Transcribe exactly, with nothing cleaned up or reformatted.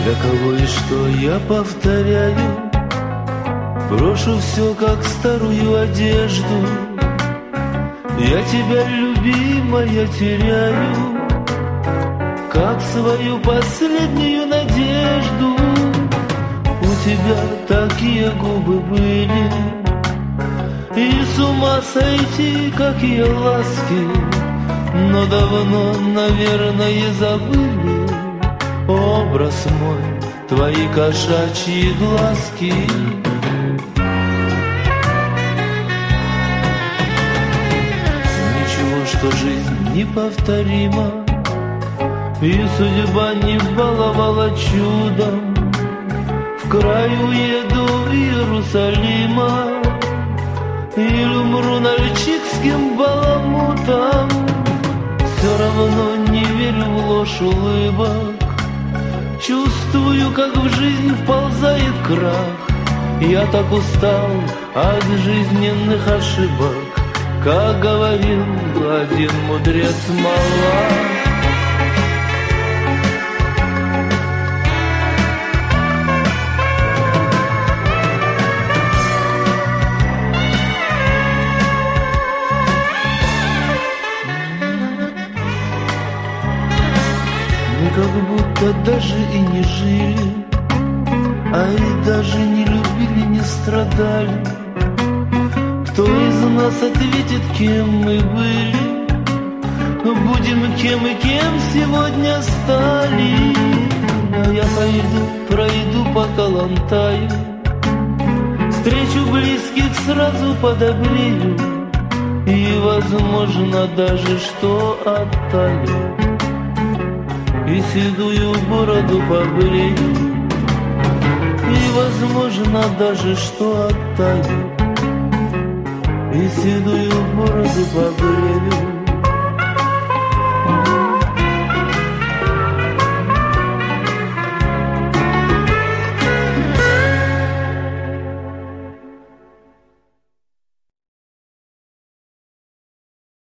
Для кого и что я повторяю, брошу все, как старую одежду. Я тебя, любимая, теряю, как свою последнюю надежду. У тебя такие губы были, и с ума сойти, какие ласки. Но давно, наверное, забыли образ мой, твои кошачьи глазки. Ничего, что жизнь неповторима, и судьба не баловала чудом. В край уеду в Иерусалима и умру нальчикским баламутом. Все равно не верю в ложь улыбок, чувствую, как в жизнь вползает крах. Я так устал от жизненных ошибок, как говорил один мудрец Малах. Как будто даже и не жили, а и даже не любили, не страдали. Кто из нас ответит, кем мы были? Будем кем и кем сегодня стали. А я пойду, пройду по Калантаю, встречу близких, сразу подобрею, и, возможно, даже что оттаю, и седую бороду побрею, и, возможно, даже что оттаю, и седую бороду побрею.